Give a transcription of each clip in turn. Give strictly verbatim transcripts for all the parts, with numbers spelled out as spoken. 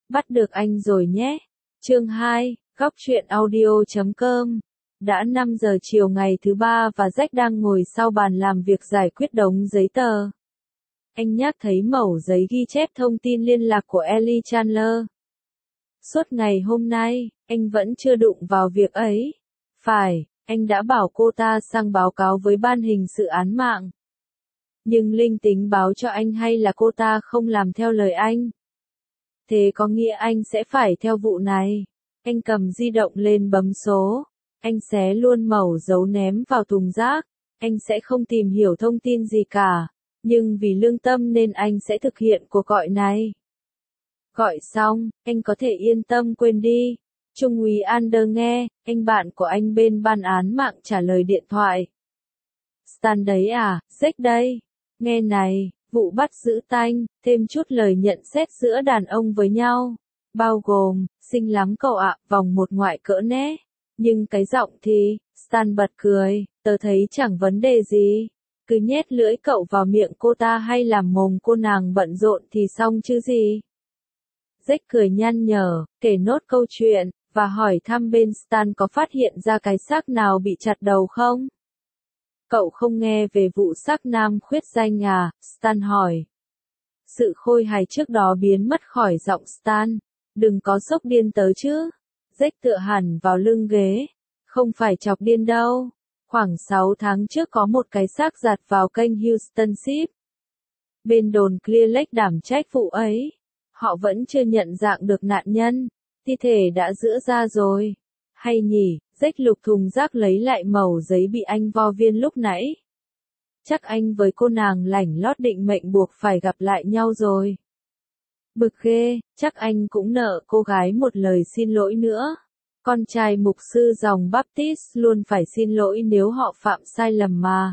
Bắt được anh rồi nhé. Chương hai, góc truyện audio chấm com. Đã năm giờ chiều ngày thứ ba và Jack đang ngồi sau bàn làm việc giải quyết đống giấy tờ. Anh nhắc thấy mẩu giấy ghi chép thông tin liên lạc của Ellie Chandler. Suốt ngày hôm nay, anh vẫn chưa đụng vào việc ấy. Phải, anh đã bảo cô ta sang báo cáo với ban hình sự án mạng. Nhưng linh tính báo cho anh hay là cô ta không làm theo lời anh. Thế có nghĩa anh sẽ phải theo vụ này. Anh cầm di động lên bấm số. Anh xé luôn mẩu dấu ném vào thùng rác. Anh sẽ không tìm hiểu thông tin gì cả. Nhưng vì lương tâm nên anh sẽ thực hiện cuộc gọi này. Gọi xong, anh có thể yên tâm quên đi. Trung úy Ander nghe, anh bạn của anh bên ban án mạng trả lời điện thoại. Stan đấy à, Jack đây. Nghe này, vụ bắt giữ tanh, thêm chút lời nhận xét giữa đàn ông với nhau. Bao gồm, xinh lắm cậu ạ, vòng một ngoại cỡ né. Nhưng cái giọng thì, Stan bật cười, tớ thấy chẳng vấn đề gì. Cứ nhét lưỡi cậu vào miệng cô ta hay làm mồm cô nàng bận rộn thì xong chứ gì. Jack cười nhăn nhở, kể nốt câu chuyện, và hỏi thăm bên Stan có phát hiện ra cái xác nào bị chặt đầu không? Cậu không nghe về vụ xác nam khuyết danh à? Stan hỏi. Sự khôi hài trước đó biến mất khỏi giọng Stan. Đừng có sốc điên tớ chứ. Jack tựa hẳn vào lưng ghế. Không phải chọc điên đâu. Khoảng sáu tháng trước có một cái xác giặt vào kênh Houston Ship. Bên đồn Clear Lake đảm trách vụ ấy. Họ vẫn chưa nhận dạng được nạn nhân. Thi thể đã giã ra rồi. Hay nhỉ, Jack lục thùng rác lấy lại mẩu giấy bị anh vo viên lúc nãy. Chắc anh với cô nàng lảnh lót định mệnh buộc phải gặp lại nhau rồi. Bực ghê, chắc anh cũng nợ cô gái một lời xin lỗi nữa. Con trai mục sư dòng Baptist luôn phải xin lỗi nếu họ phạm sai lầm mà.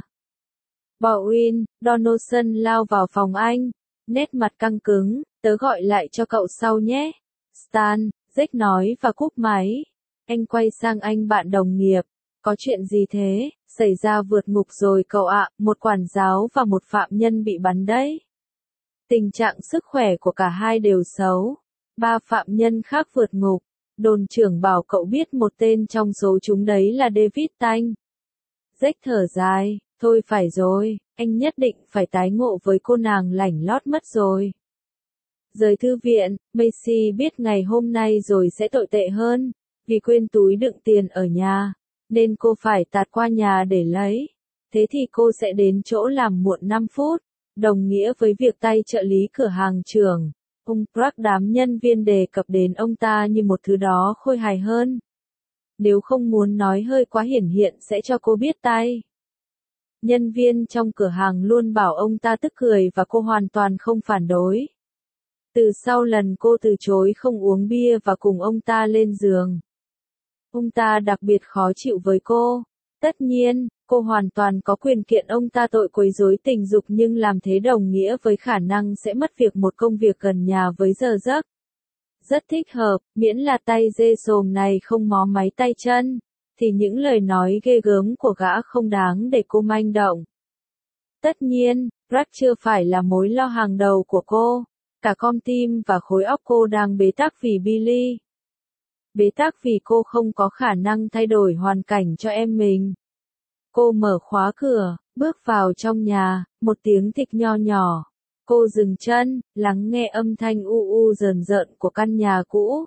Bowen, Donaldson lao vào phòng anh. Nét mặt căng cứng, tớ gọi lại cho cậu sau nhé. Stan, Jack nói và cúp máy. Anh quay sang anh bạn đồng nghiệp. Có chuyện gì thế? Xảy ra vượt ngục rồi cậu ạ, một quản giáo và một phạm nhân bị bắn đấy. Tình trạng sức khỏe của cả hai đều xấu. Ba phạm nhân khác vượt ngục. Đồn trưởng bảo cậu biết một tên trong số chúng đấy là David Tanh. Jack thở dài, thôi phải rồi, anh nhất định phải tái ngộ với cô nàng lảnh lót mất rồi. Rời thư viện, Macy biết ngày hôm nay rồi sẽ tồi tệ hơn, vì quên túi đựng tiền ở nhà, nên cô phải tạt qua nhà để lấy. Thế thì cô sẽ đến chỗ làm muộn năm phút, đồng nghĩa với việc tay trợ lý cửa hàng trưởng. Ông Clark đám nhân viên đề cập đến ông ta như một thứ đó khôi hài hơn. Nếu không muốn nói hơi quá hiển hiện sẽ cho cô biết tay. Nhân viên trong cửa hàng luôn bảo ông ta tức cười và cô hoàn toàn không phản đối. Từ sau lần cô từ chối không uống bia và cùng ông ta lên giường. Ông ta đặc biệt khó chịu với cô. Tất nhiên, cô hoàn toàn có quyền kiện ông ta tội quấy rối tình dục nhưng làm thế đồng nghĩa với khả năng sẽ mất việc một công việc gần nhà với giờ giấc. Rất thích hợp, miễn là tay dê xồm này không mó máy tay chân, thì những lời nói ghê gớm của gã không đáng để cô manh động. Tất nhiên, Brad chưa phải là mối lo hàng đầu của cô. Cả con tim và khối óc cô đang bế tắc vì Billy. Bế tắc vì cô không có khả năng thay đổi hoàn cảnh cho em mình. Cô mở khóa cửa, bước vào trong nhà, một tiếng thịch nho nhỏ. Cô dừng chân, lắng nghe âm thanh u u rờn rợn của căn nhà cũ.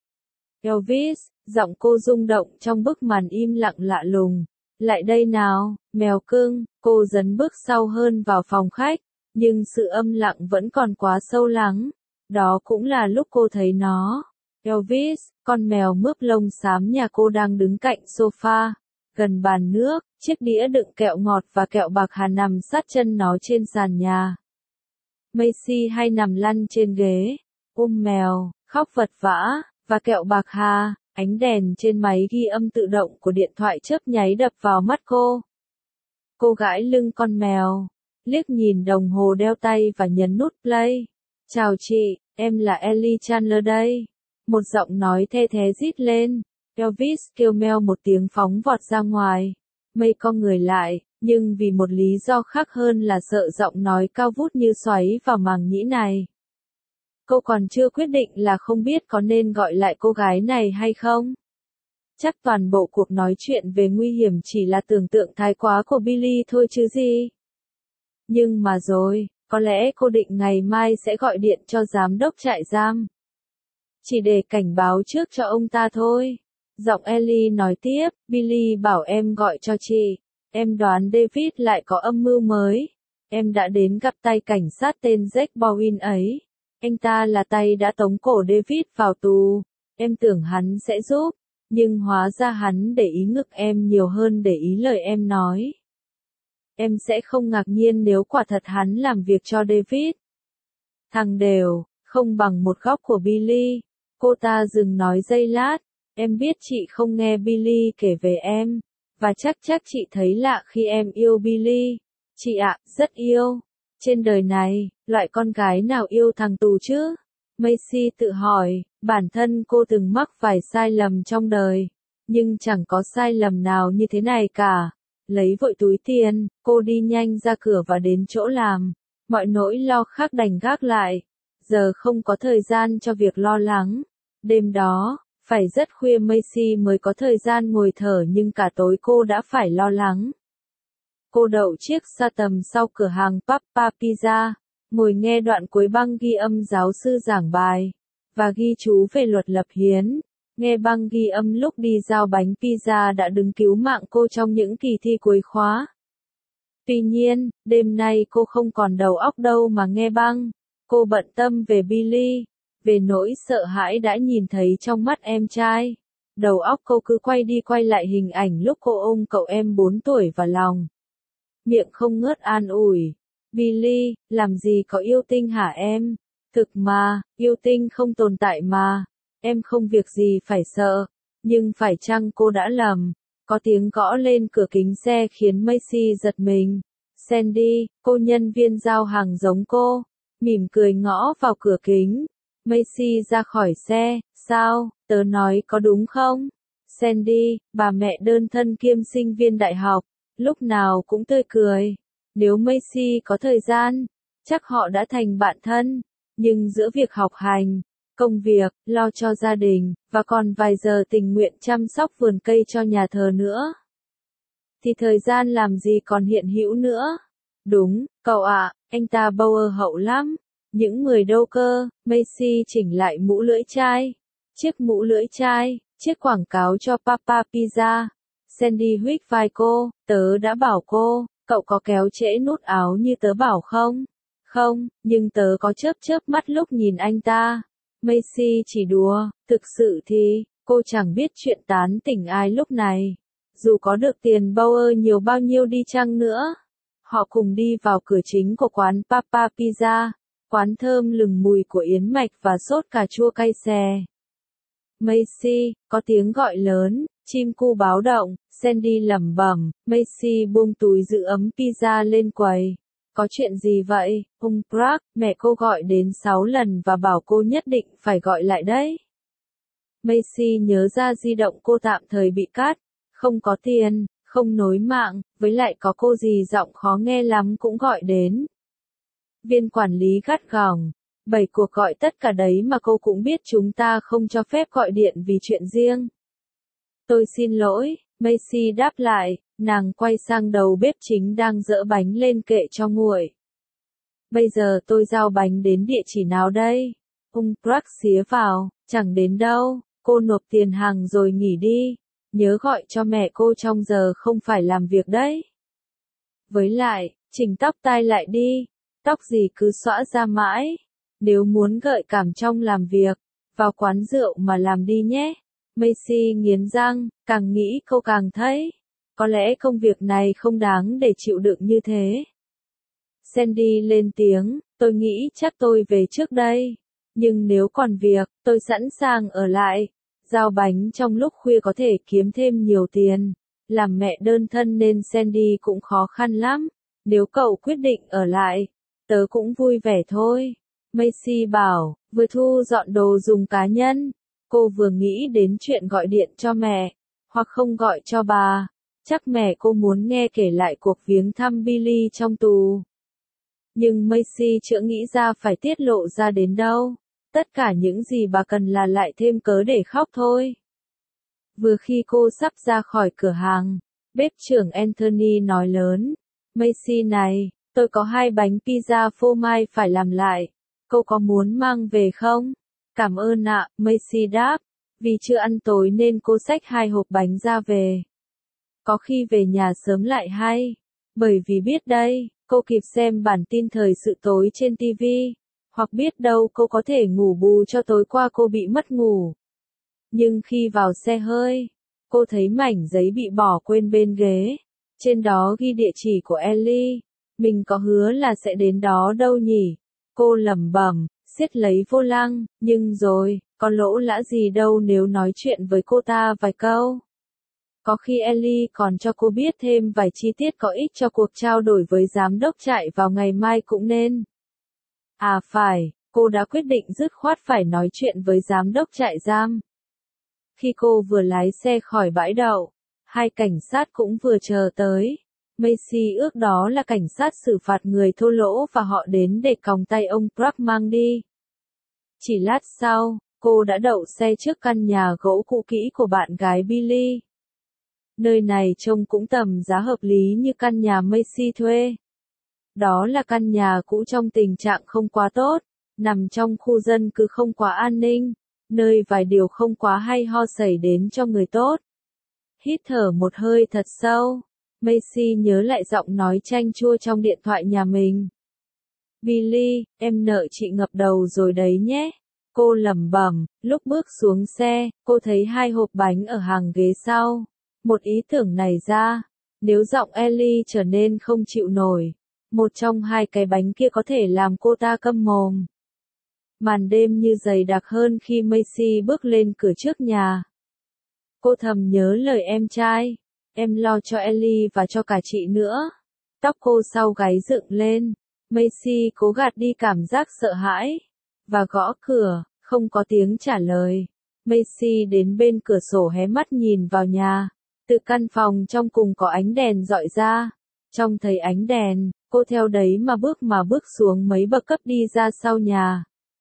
Elvis, giọng cô rung động trong bức màn im lặng lạ lùng. Lại đây nào, mèo cưng, cô dấn bước sau hơn vào phòng khách, nhưng sự âm lặng vẫn còn quá sâu lắng. Đó cũng là lúc cô thấy nó. Elvis, con mèo mướp lông xám nhà cô đang đứng cạnh sofa, gần bàn nước, chiếc đĩa đựng kẹo ngọt và kẹo bạc hà nằm sát chân nó trên sàn nhà. Macy hay nằm lăn trên ghế, ôm mèo, khóc vật vã, và kẹo bạc hà, ánh đèn trên máy ghi âm tự động của điện thoại chớp nháy đập vào mắt cô. Cô gãi lưng con mèo, liếc nhìn đồng hồ đeo tay và nhấn nút play. Chào chị, em là Ellie Chandler đây. Một giọng nói the thé rít lên. Elvis kêu meo một tiếng phóng vọt ra ngoài. Mây con người lại, nhưng vì một lý do khác hơn là sợ giọng nói cao vút như xoáy vào màng nhĩ này. Cô còn chưa quyết định là không biết có nên gọi lại cô gái này hay không. Chắc toàn bộ cuộc nói chuyện về nguy hiểm chỉ là tưởng tượng thái quá của Billy thôi chứ gì. Nhưng mà rồi, có lẽ cô định ngày mai sẽ gọi điện cho giám đốc trại giam. Chỉ để cảnh báo trước cho ông ta thôi. Giọng Ellie nói tiếp, Billy bảo em gọi cho chị. Em đoán David lại có âm mưu mới. Em đã đến gặp tay cảnh sát tên Jack Bowen ấy. Anh ta là tay đã tống cổ David vào tù. Em tưởng hắn sẽ giúp. Nhưng hóa ra hắn để ý ngực em nhiều hơn để ý lời em nói. Em sẽ không ngạc nhiên nếu quả thật hắn làm việc cho David. Thằng đều, không bằng một góc của Billy. Cô ta dừng nói giây lát. Em biết chị không nghe Billy kể về em. Và chắc chắc chị thấy lạ khi em yêu Billy. Chị ạ, rất yêu. Trên đời này, loại con gái nào yêu thằng tù chứ? Macy tự hỏi, bản thân cô từng mắc vài sai lầm trong đời. Nhưng chẳng có sai lầm nào như thế này cả. Lấy vội túi tiền, cô đi nhanh ra cửa và đến chỗ làm. Mọi nỗi lo khác đành gác lại. Giờ không có thời gian cho việc lo lắng. Đêm đó, phải rất khuya Macy mới có thời gian ngồi thở nhưng cả tối cô đã phải lo lắng. Cô đậu chiếc xa tầm sau cửa hàng Papa Pizza, ngồi nghe đoạn cuối băng ghi âm giáo sư giảng bài, và ghi chú về luật lập hiến. Nghe băng ghi âm lúc đi giao bánh pizza đã đứng cứu mạng cô trong những kỳ thi cuối khóa. Tuy nhiên, đêm nay cô không còn đầu óc đâu mà nghe băng. Cô bận tâm về Billy, về nỗi sợ hãi đã nhìn thấy trong mắt em trai. Đầu óc cô cứ quay đi quay lại hình ảnh lúc cô ôm cậu em bốn tuổi vào lòng. Miệng không ngớt an ủi. Billy, làm gì có yêu tinh hả em? Thực mà, yêu tinh không tồn tại mà. Em không việc gì phải sợ. Nhưng phải chăng cô đã lầm? Có tiếng gõ lên cửa kính xe khiến Macy giật mình. Sandy, cô nhân viên giao hàng giống cô, mỉm cười ngõ vào cửa kính. Macy ra khỏi xe, sao, tớ nói có đúng không? Sandy, bà mẹ đơn thân kiêm sinh viên đại học, lúc nào cũng tươi cười. Nếu Macy có thời gian, chắc họ đã thành bạn thân. Nhưng giữa việc học hành, công việc, lo cho gia đình, và còn vài giờ tình nguyện chăm sóc vườn cây cho nhà thờ nữa, thì thời gian làm gì còn hiện hữu nữa. Đúng, cậu ạ, anh ta Bauer hậu lắm. Những mười đô cơ. Macy chỉnh lại mũ lưỡi chai. Chiếc mũ lưỡi chai, chiếc quảng cáo cho Papa Pizza. Sandy huých vai cô, tớ đã bảo cô, cậu có kéo trễ nút áo như tớ bảo không? Không, nhưng tớ có chớp chớp mắt lúc nhìn anh ta. Macy chỉ đùa, thực sự thì, cô chẳng biết chuyện tán tỉnh ai lúc này. Dù có được tiền Bauer nhiều bao nhiêu đi chăng nữa. Họ cùng đi vào cửa chính của quán Papa Pizza, quán thơm lừng mùi của yến mạch và sốt cà chua cay xè. Macy, có tiếng gọi lớn, chim cu báo động, Sandy lẩm bẩm. Macy buông túi giữ ấm pizza lên quầy. Có chuyện gì vậy, ông Clark? Mẹ cô gọi đến sáu lần và bảo cô nhất định phải gọi lại đấy. Macy nhớ ra di động cô tạm thời bị cắt, không có tiền, không nối mạng, với lại có cô dì giọng khó nghe lắm cũng gọi đến. Viên quản lý gắt gỏng, bảy cuộc gọi tất cả đấy mà cô cũng biết chúng ta không cho phép gọi điện vì chuyện riêng. Tôi xin lỗi, Macy đáp lại, nàng quay sang đầu bếp chính đang dỡ bánh lên kệ cho nguội. Bây giờ tôi giao bánh đến địa chỉ nào đây? Ông Clark xía vào, chẳng đến đâu, cô nộp tiền hàng rồi nghỉ đi. Nhớ gọi cho mẹ cô trong giờ không phải làm việc đấy. Với lại, chỉnh tóc tai lại đi, tóc gì cứ xõa ra mãi. Nếu muốn gợi cảm trong làm việc, vào quán rượu mà làm đi nhé. Macy nghiến răng, càng nghĩ cô càng thấy, có lẽ công việc này không đáng để chịu đựng như thế. Sandy lên tiếng, tôi nghĩ chắc tôi về trước đây. Nhưng nếu còn việc, tôi sẵn sàng ở lại. Giao bánh trong lúc khuya có thể kiếm thêm nhiều tiền. Làm mẹ đơn thân nên Sandy cũng khó khăn lắm. Nếu cậu quyết định ở lại, tớ cũng vui vẻ thôi. Macy bảo, vừa thu dọn đồ dùng cá nhân. Cô vừa nghĩ đến chuyện gọi điện cho mẹ, hoặc không gọi cho bà. Chắc mẹ cô muốn nghe kể lại cuộc viếng thăm Billy trong tù. Nhưng Macy chưa nghĩ ra phải tiết lộ ra đến đâu. Tất cả những gì bà cần là lại thêm cớ để khóc thôi. Vừa khi cô sắp ra khỏi cửa hàng, bếp trưởng Anthony nói lớn, Macy này, tôi có hai bánh pizza phô mai phải làm lại. Cô có muốn mang về không? Cảm ơn ạ, Macy đáp. Vì chưa ăn tối nên cô xách hai hộp bánh ra về. Có khi về nhà sớm lại hay. Bởi vì biết đây, cô kịp xem bản tin thời sự tối trên ti vi. Hoặc biết đâu cô có thể ngủ bù cho tối qua cô bị mất ngủ. Nhưng khi vào xe hơi, cô thấy mảnh giấy bị bỏ quên bên ghế. Trên đó ghi địa chỉ của Ellie. Mình có hứa là sẽ đến đó đâu nhỉ? Cô lẩm bẩm, siết lấy vô lăng, nhưng rồi, có lỗ lã gì đâu nếu nói chuyện với cô ta vài câu. Có khi Ellie còn cho cô biết thêm vài chi tiết có ích cho cuộc trao đổi với giám đốc trại vào ngày mai cũng nên. À phải, cô đã quyết định dứt khoát phải nói chuyện với giám đốc trại giam. Khi cô vừa lái xe khỏi bãi đậu, hai cảnh sát cũng vừa chờ tới. Macy ước đó là cảnh sát xử phạt người thô lỗ và họ đến để còng tay ông Clark mang đi. Chỉ lát sau, cô đã đậu xe trước căn nhà gỗ cũ kỹ của bạn gái Billy. Nơi này trông cũng tầm giá hợp lý như căn nhà Macy thuê. Đó là căn nhà cũ trong tình trạng không quá tốt, nằm trong khu dân cư không quá an ninh, nơi vài điều không quá hay ho xảy đến cho người tốt. Hít thở một hơi thật sâu, Macy nhớ lại giọng nói chanh chua trong điện thoại nhà mình. Billy, em nợ chị ngập đầu rồi đấy nhé. Cô lẩm bẩm, lúc bước xuống xe, cô thấy hai hộp bánh ở hàng ghế sau. Một ý tưởng này ra, nếu giọng Ellie trở nên không chịu nổi, một trong hai cái bánh kia có thể làm cô ta câm mồm. Màn đêm như dày đặc hơn khi Macy bước lên cửa trước nhà. Cô thầm nhớ lời em trai, em lo cho Ellie và cho cả chị nữa. Tóc cô sau gáy dựng lên, Macy cố gạt đi cảm giác sợ hãi, và gõ cửa, không có tiếng trả lời. Macy đến bên cửa sổ hé mắt nhìn vào nhà, từ căn phòng trong cùng có ánh đèn rọi ra. Trông thấy ánh đèn, cô theo đấy mà bước mà bước xuống mấy bậc cấp đi ra sau nhà.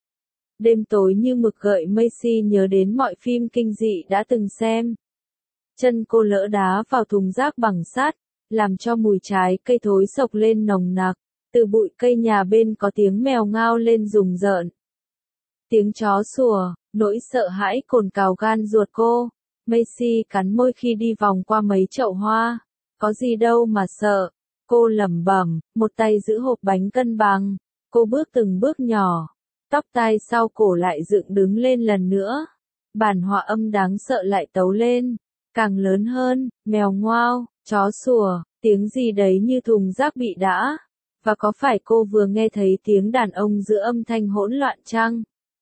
Đêm tối như mực gợi Macy nhớ đến mọi phim kinh dị đã từng xem. Chân cô lỡ đá vào thùng rác bằng sắt, làm cho mùi trái cây thối sộc lên nồng nặc. Từ bụi cây nhà bên có tiếng mèo ngao lên rùng rợn. Tiếng chó sủa, nỗi sợ hãi cồn cào gan ruột cô. Macy cắn môi khi đi vòng qua mấy chậu hoa. Có gì đâu mà sợ. Cô lẩm bẩm, một tay giữ hộp bánh cân bằng. Cô bước từng bước nhỏ. Tóc tai sau cổ lại dựng đứng lên lần nữa. Bản hòa âm đáng sợ lại tấu lên. Càng lớn hơn, mèo ngoao, chó sủa, tiếng gì đấy như thùng rác bị đã. Và có phải cô vừa nghe thấy tiếng đàn ông giữa âm thanh hỗn loạn chăng?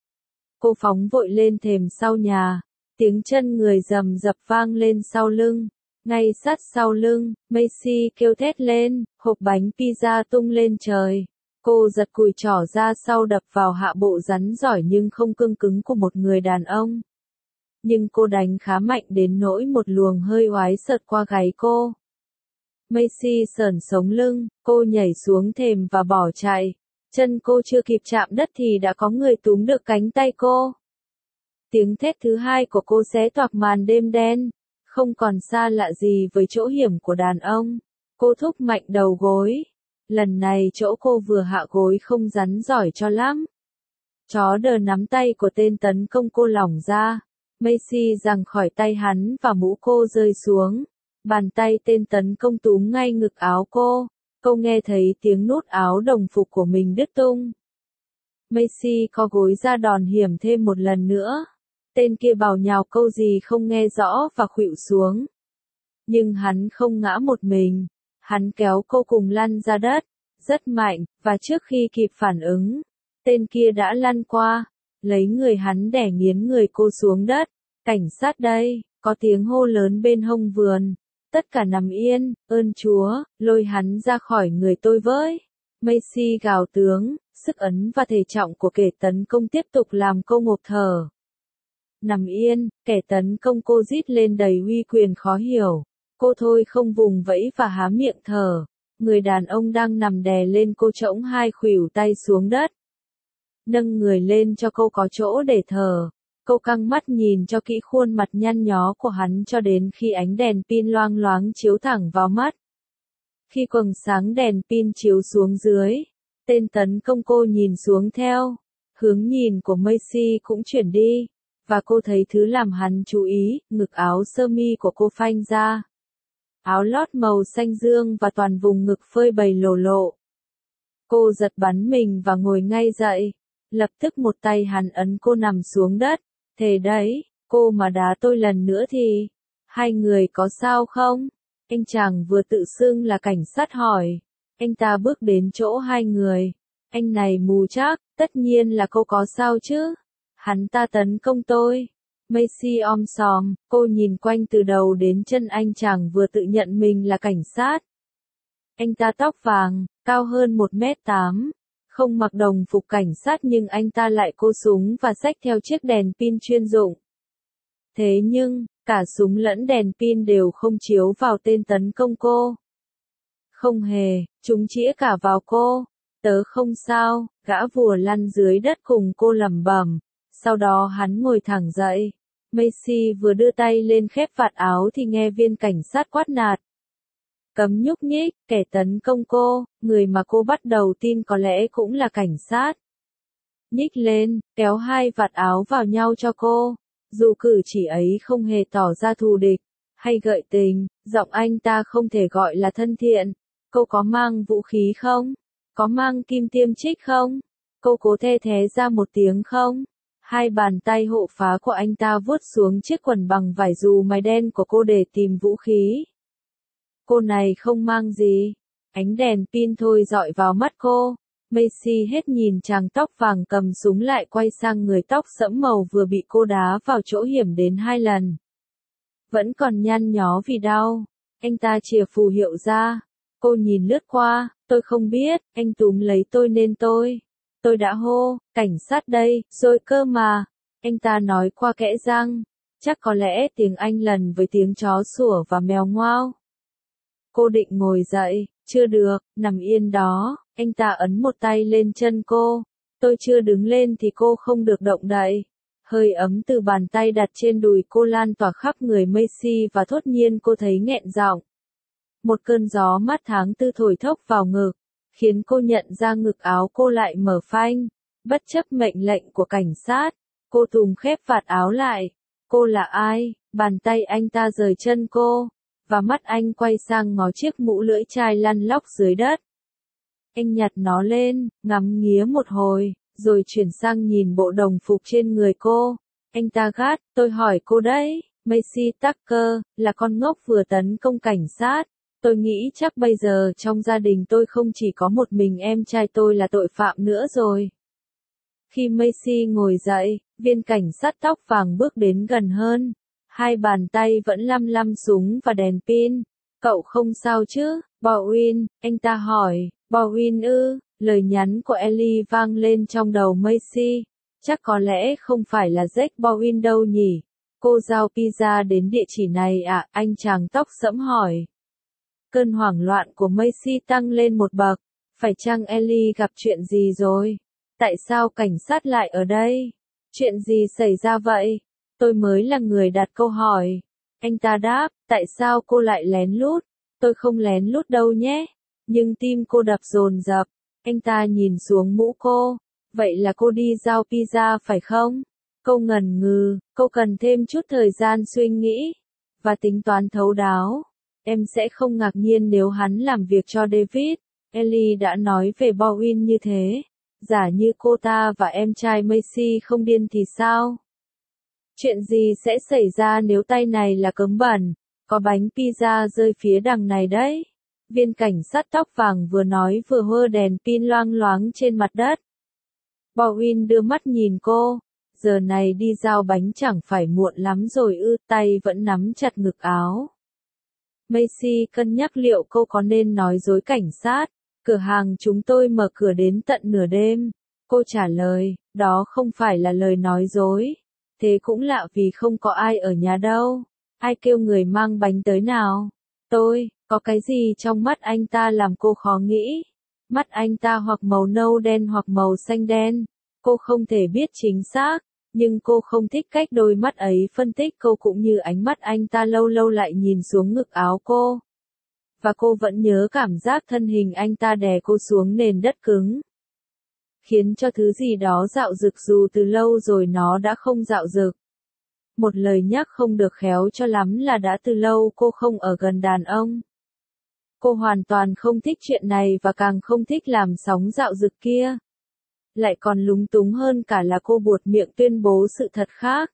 Cô phóng vội lên thềm sau nhà. Tiếng chân người rầm rập vang lên sau lưng. Ngay sát sau lưng, Macy kêu thét lên, hộp bánh pizza tung lên trời. Cô giật cùi trỏ ra sau đập vào hạ bộ rắn giỏi nhưng không cương cứng của một người đàn ông. Nhưng cô đánh khá mạnh đến nỗi một luồng hơi oái sợt qua gáy cô. Macy sờn sống lưng, cô nhảy xuống thềm và bỏ chạy. Chân cô chưa kịp chạm đất thì đã có người túm được cánh tay cô. Tiếng thét thứ hai của cô xé toạc màn đêm đen, không còn xa lạ gì với chỗ hiểm của đàn ông. Cô thúc mạnh đầu gối. Lần này chỗ cô vừa hạ gối không rắn giỏi cho lắm. Chó đờ nắm tay của tên tấn công cô lỏng ra. Macy giằng khỏi tay hắn và mũ cô rơi xuống. Bàn tay tên tấn công túm ngay ngực áo cô. Cô nghe thấy tiếng nút áo đồng phục của mình đứt tung. Macy co gối ra đòn hiểm thêm một lần nữa. Tên kia bảo nhào câu gì không nghe rõ và khuỵu xuống. Nhưng hắn không ngã một mình. Hắn kéo cô cùng lăn ra đất, rất mạnh, và trước khi kịp phản ứng, tên kia đã lăn qua, lấy người hắn đè nghiến người cô xuống đất. Cảnh sát đây, có tiếng hô lớn bên hông vườn. Tất cả nằm yên, ơn Chúa, lôi hắn ra khỏi người tôi với. Macy gào tướng, sức ấn và thể trọng của kẻ tấn công tiếp tục làm cô ngộp thở. Nằm yên, kẻ tấn công cô rít lên đầy uy quyền khó hiểu. Cô thôi không vùng vẫy và há miệng thở. Người đàn ông đang nằm đè lên cô trỗng hai khuỷu tay xuống đất. nâng người lên cho cô có chỗ để thở. Cô căng mắt nhìn cho kỹ khuôn mặt nhăn nhó của hắn cho đến khi ánh đèn pin loang loáng chiếu thẳng vào mắt. Khi quầng sáng đèn pin chiếu xuống dưới, tên tấn công cô nhìn xuống theo, hướng nhìn của Macy cũng chuyển đi, và cô thấy thứ làm hắn chú ý, ngực áo sơ mi của cô phanh ra. Áo lót màu xanh dương và toàn vùng ngực phơi bày lồ lộ. Cô giật bắn mình và ngồi ngay dậy, lập tức một tay hắn ấn cô nằm xuống đất, thề đấy, cô mà đá tôi lần nữa thì, hai người có sao không? Anh chàng vừa tự xưng là cảnh sát hỏi. Anh ta bước đến chỗ hai người. Anh này mù chắc, tất nhiên là cô có sao chứ. Hắn ta tấn công tôi. Macy om sòm, cô nhìn quanh từ đầu đến chân anh chàng vừa tự nhận mình là cảnh sát. Anh ta tóc vàng, cao hơn một mét tám, không mặc đồng phục cảnh sát nhưng anh ta lại cô súng và xách theo chiếc đèn pin chuyên dụng. Thế nhưng, cả súng lẫn đèn pin đều không chiếu vào tên tấn công cô. Không hề, chúng chĩa cả vào cô. Tớ không sao, gã vùa lăn dưới đất cùng cô lẩm bẩm. Sau đó hắn ngồi thẳng dậy. Macy vừa đưa tay lên khép vạt áo thì nghe viên cảnh sát quát nạt. Cấm nhúc nhích, kẻ tấn công cô, người mà cô bắt đầu tin có lẽ cũng là cảnh sát. Nhích lên, kéo hai vạt áo vào nhau cho cô. Dù cử chỉ ấy không hề tỏ ra thù địch, hay gợi tình, giọng anh ta không thể gọi là thân thiện. Cô có mang vũ khí không? Có mang kim tiêm trích không? Cô cố the thé ra một tiếng không? Hai bàn tay hộ phá của anh ta vuốt xuống chiếc quần bằng vải dù mái đen của cô để tìm vũ khí. Cô này không mang gì. Ánh đèn pin thôi dọi vào mắt cô. Macy hết nhìn chàng tóc vàng cầm súng lại quay sang người tóc sẫm màu vừa bị cô đá vào chỗ hiểm đến hai lần. Vẫn còn nhăn nhó vì đau. Anh ta chìa phù hiệu ra. Cô nhìn lướt qua, tôi không biết, anh túm lấy tôi nên tôi. Tôi đã hô, cảnh sát đây, rồi cơ mà. Anh ta nói qua kẽ răng. Chắc có lẽ tiếng Anh lần với tiếng chó sủa và mèo ngoao. Cô định ngồi dậy, chưa được, nằm yên đó. Anh ta ấn một tay lên chân cô. Tôi chưa đứng lên thì cô không được động đậy. Hơi ấm từ bàn tay đặt trên đùi cô lan tỏa khắp người Macy và thốt nhiên cô thấy nghẹn giọng. Một cơn gió mát tháng tư thổi thốc vào ngực, khiến cô nhận ra ngực áo cô lại mở phanh. Bất chấp mệnh lệnh của cảnh sát, cô tùng khép vạt áo lại. Cô là ai? Bàn tay anh ta rời chân cô, và mắt anh quay sang ngó chiếc mũ lưỡi chai lăn lóc dưới đất. Anh nhặt nó lên, ngắm nghía một hồi, rồi chuyển sang nhìn bộ đồng phục trên người cô. Anh ta gắt, tôi hỏi cô đấy, Macy Tucker, là con ngốc vừa tấn công cảnh sát. Tôi nghĩ chắc bây giờ trong gia đình tôi không chỉ có một mình em trai tôi là tội phạm nữa rồi. Khi Macy ngồi dậy, viên cảnh sát tóc vàng bước đến gần hơn. Hai bàn tay vẫn lăm lăm súng và đèn pin. Cậu không sao chứ, Bowen, anh ta hỏi. Bowen ư, lời nhắn của Ellie vang lên trong đầu Macy. Chắc có lẽ không phải là Jack Bowen đâu nhỉ. Cô giao pizza đến địa chỉ này à, anh chàng tóc sẫm hỏi. Cơn hoảng loạn của Macy tăng lên một bậc. Phải chăng Ellie gặp chuyện gì rồi? Tại sao cảnh sát lại ở đây? Chuyện gì xảy ra vậy? Tôi mới là người đặt câu hỏi. Anh ta đáp, tại sao cô lại lén lút? Tôi không lén lút đâu nhé. Nhưng tim cô đập dồn dập. Anh ta nhìn xuống mũ cô. Vậy là cô đi giao pizza phải không? Cô ngần ngừ, cô cần thêm chút thời gian suy nghĩ và tính toán thấu đáo. Em sẽ không ngạc nhiên nếu hắn làm việc cho David. Ellie đã nói về Bowen như thế. Giả như cô ta và em trai Macy không điên thì sao? Chuyện gì sẽ xảy ra nếu tay này là cấm bẩn? Có bánh pizza rơi phía đằng này đấy. Viên cảnh sát tóc vàng vừa nói vừa hơ đèn pin loang loáng trên mặt đất. Bowen đưa mắt nhìn cô. Giờ này đi giao bánh chẳng phải muộn lắm rồi ư, tay vẫn nắm chặt ngực áo. Macy cân nhắc liệu cô có nên nói dối cảnh sát. Cửa hàng chúng tôi mở cửa đến tận nửa đêm. Cô trả lời, đó không phải là lời nói dối. Thế cũng lạ vì không có ai ở nhà đâu. Ai kêu người mang bánh tới nào? Tôi, có cái gì trong mắt anh ta làm cô khó nghĩ? Mắt anh ta hoặc màu nâu đen hoặc màu xanh đen. Cô không thể biết chính xác, nhưng cô không thích cách đôi mắt ấy phân tích cô cũng như ánh mắt anh ta lâu lâu lại nhìn xuống ngực áo cô. Và cô vẫn nhớ cảm giác thân hình anh ta đè cô xuống nền đất cứng. Khiến cho thứ gì đó dạo dực dù từ lâu rồi nó đã không dạo dực. Một lời nhắc không được khéo cho lắm là đã từ lâu cô không ở gần đàn ông. Cô hoàn toàn không thích chuyện này và càng không thích làm sóng dạo dực kia. Lại còn lúng túng hơn cả là cô buột miệng tuyên bố sự thật khác.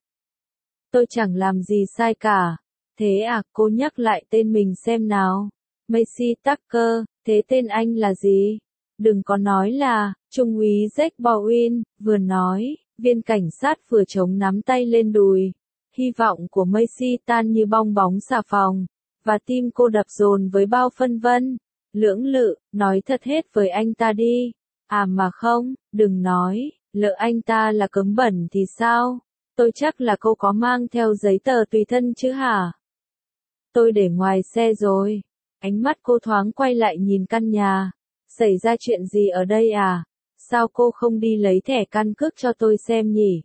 Tôi chẳng làm gì sai cả. Thế à, cô nhắc lại tên mình xem nào. Macy Tucker, thế tên anh là gì? Đừng có nói là, Trung úy Jack Bowen, vừa nói, viên cảnh sát vừa chống nắm tay lên đùi. Hy vọng của Macy tan như bong bóng xà phòng, và tim cô đập dồn với bao phân vân. Lưỡng lự, nói thật hết với anh ta đi. À mà không, đừng nói, lỡ anh ta là cấm bẩn thì sao? Tôi chắc là cô có mang theo giấy tờ tùy thân chứ hả? Tôi để ngoài xe rồi. Ánh mắt cô thoáng quay lại nhìn căn nhà. Xảy ra chuyện gì ở đây à? Sao cô không đi lấy thẻ căn cước cho tôi xem nhỉ?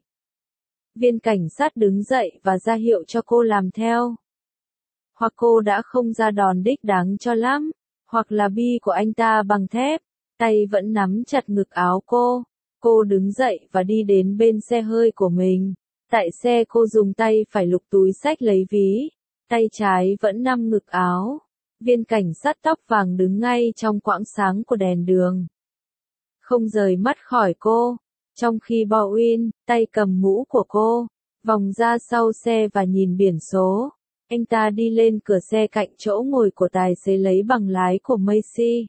Viên cảnh sát đứng dậy và ra hiệu cho cô làm theo. Hoặc cô đã không ra đòn đích đáng cho lắm, hoặc là bi của anh ta bằng thép, tay vẫn nắm chặt ngực áo cô. Cô đứng dậy và đi đến bên xe hơi của mình. Tại xe cô dùng tay phải lục túi xách lấy ví, tay trái vẫn nắm ngực áo. Viên cảnh sát tóc vàng đứng ngay trong quãng sáng của đèn đường. Không rời mắt khỏi cô, trong khi Bowen, tay cầm mũ của cô, vòng ra sau xe và nhìn biển số. Anh ta đi lên cửa xe cạnh chỗ ngồi của tài xế lấy bằng lái của Macy.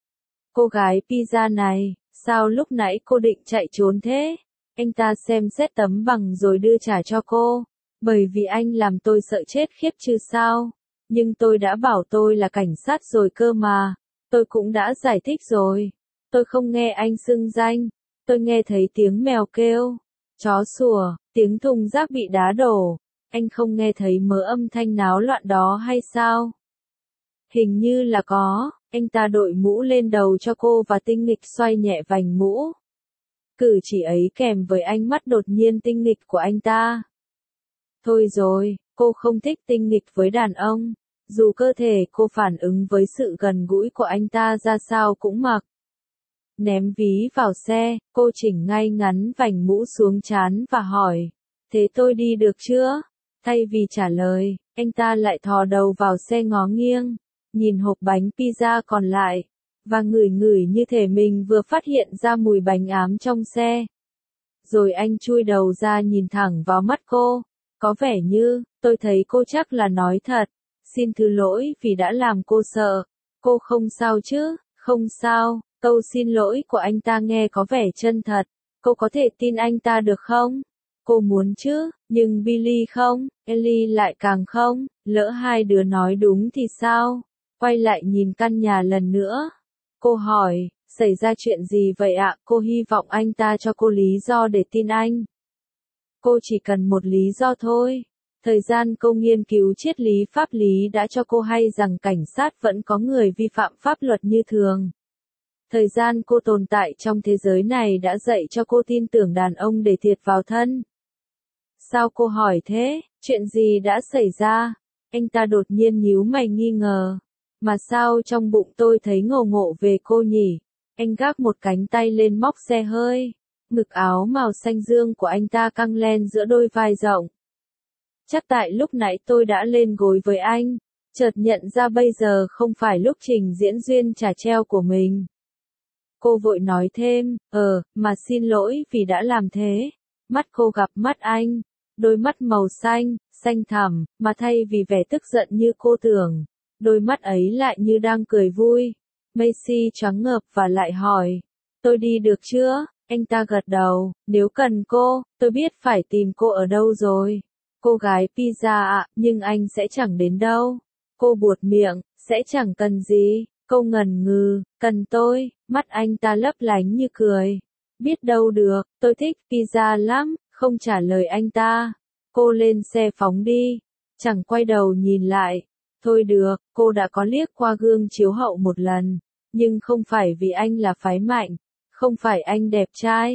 Cô gái pizza này, sao lúc nãy cô định chạy trốn thế? Anh ta xem xét tấm bằng rồi đưa trả cho cô. Bởi vì anh làm tôi sợ chết khiếp chứ sao? Nhưng tôi đã bảo tôi là cảnh sát rồi cơ mà. Tôi cũng đã giải thích rồi. Tôi không nghe anh xưng danh. Tôi nghe thấy tiếng mèo kêu, chó sủa, tiếng thùng rác bị đá đổ. Anh không nghe thấy mớ âm thanh náo loạn đó hay sao? Hình như là có. Anh ta đội mũ lên đầu cho cô và tinh nghịch xoay nhẹ vành mũ. Cử chỉ ấy kèm với ánh mắt đột nhiên tinh nghịch của anh ta. Thôi rồi, cô không thích tinh nghịch với đàn ông. Dù cơ thể cô phản ứng với sự gần gũi của anh ta ra sao cũng mặc. Ném ví vào xe, cô chỉnh ngay ngắn vành mũ xuống trán và hỏi. Thế tôi đi được chưa? Thay vì trả lời, anh ta lại thò đầu vào xe ngó nghiêng, nhìn hộp bánh pizza còn lại, và ngửi ngửi như thể mình vừa phát hiện ra mùi bánh ám trong xe. Rồi anh chui đầu ra nhìn thẳng vào mắt cô, có vẻ như, tôi thấy cô chắc là nói thật, xin thứ lỗi vì đã làm cô sợ, cô không sao chứ, không sao, câu xin lỗi của anh ta nghe có vẻ chân thật, cô có thể tin anh ta được không? Cô muốn chứ, nhưng Billy không, Ellie lại càng không, lỡ hai đứa nói đúng thì sao? Quay lại nhìn căn nhà lần nữa. Cô hỏi, xảy ra chuyện gì vậy ạ? Cô hy vọng anh ta cho cô lý do để tin anh. Cô chỉ cần một lý do thôi. Thời gian cô nghiên cứu triết lý pháp lý đã cho cô hay rằng cảnh sát vẫn có người vi phạm pháp luật như thường. Thời gian cô tồn tại trong thế giới này đã dạy cho cô tin tưởng đàn ông để thiệt vào thân. Sao cô hỏi thế? Chuyện gì đã xảy ra? Anh ta đột nhiên nhíu mày nghi ngờ. Mà sao trong bụng tôi thấy ngộ ngộ về cô nhỉ? Anh gác một cánh tay lên móc xe hơi. Ngực áo màu xanh dương của anh ta căng len giữa đôi vai rộng. Chắc tại lúc nãy tôi đã lên gối với anh. Chợt nhận ra bây giờ không phải lúc trình diễn duyên trả treo của mình. Cô vội nói thêm, ờ, mà xin lỗi vì đã làm thế. Mắt cô gặp mắt anh. Đôi mắt màu xanh, xanh thẳm, mà thay vì vẻ tức giận như cô tưởng, đôi mắt ấy lại như đang cười vui. Macy choáng ngợp và lại hỏi, tôi đi được chưa? Anh ta gật đầu, nếu cần cô, tôi biết phải tìm cô ở đâu rồi. Cô gái pizza ạ, nhưng anh sẽ chẳng đến đâu. Cô buột miệng, sẽ chẳng cần gì. Cô ngần ngừ, cần tôi, mắt anh ta lấp lánh như cười. Biết đâu được, tôi thích pizza lắm. Không trả lời anh ta. Cô lên xe phóng đi. Chẳng quay đầu nhìn lại. Thôi được, cô đã có liếc qua gương chiếu hậu một lần. Nhưng không phải vì anh là phái mạnh. Không phải anh đẹp trai.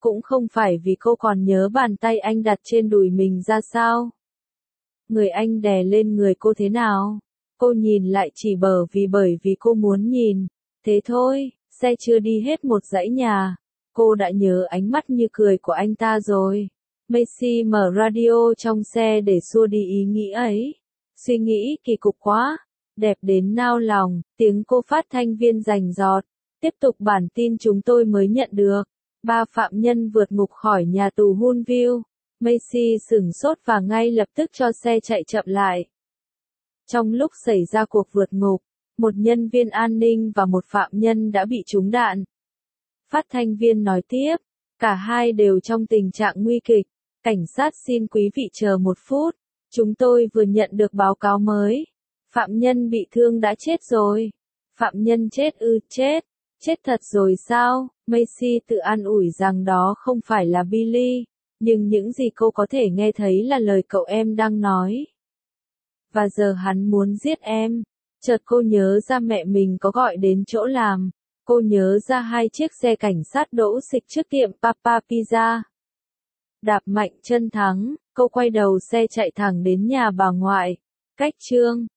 Cũng không phải vì cô còn nhớ bàn tay anh đặt trên đùi mình ra sao. Người anh đè lên người cô thế nào? Cô nhìn lại chỉ bờ vì bởi vì cô muốn nhìn. Thế thôi, xe chưa đi hết một dãy nhà. Cô đã nhớ ánh mắt như cười của anh ta rồi. Macy mở radio trong xe để xua đi ý nghĩ ấy. Suy nghĩ kỳ cục quá, đẹp đến nao lòng, tiếng cô phát thanh viên rành rọt. Tiếp tục bản tin chúng tôi mới nhận được. Ba phạm nhân vượt ngục khỏi nhà tù Hunville. Macy sửng sốt và ngay lập tức cho xe chạy chậm lại. Trong lúc xảy ra cuộc vượt ngục, một nhân viên an ninh và một phạm nhân đã bị trúng đạn. Phát thanh viên nói tiếp, cả hai đều trong tình trạng nguy kịch. Cảnh sát xin quý vị chờ một phút. Chúng tôi vừa nhận được báo cáo mới. Phạm nhân bị thương đã chết rồi. Phạm nhân chết ư, chết. Chết thật rồi sao? Macy tự an ủi rằng đó không phải là Billy. Nhưng những gì cô có thể nghe thấy là lời cậu em đang nói. Và giờ hắn muốn giết em. Chợt cô nhớ ra mẹ mình có gọi đến chỗ làm. Cô nhớ ra hai chiếc xe cảnh sát đỗ xịch trước tiệm Papa Pizza. Đạp mạnh chân thắng, cô quay đầu xe chạy thẳng đến nhà bà ngoại. Cách chương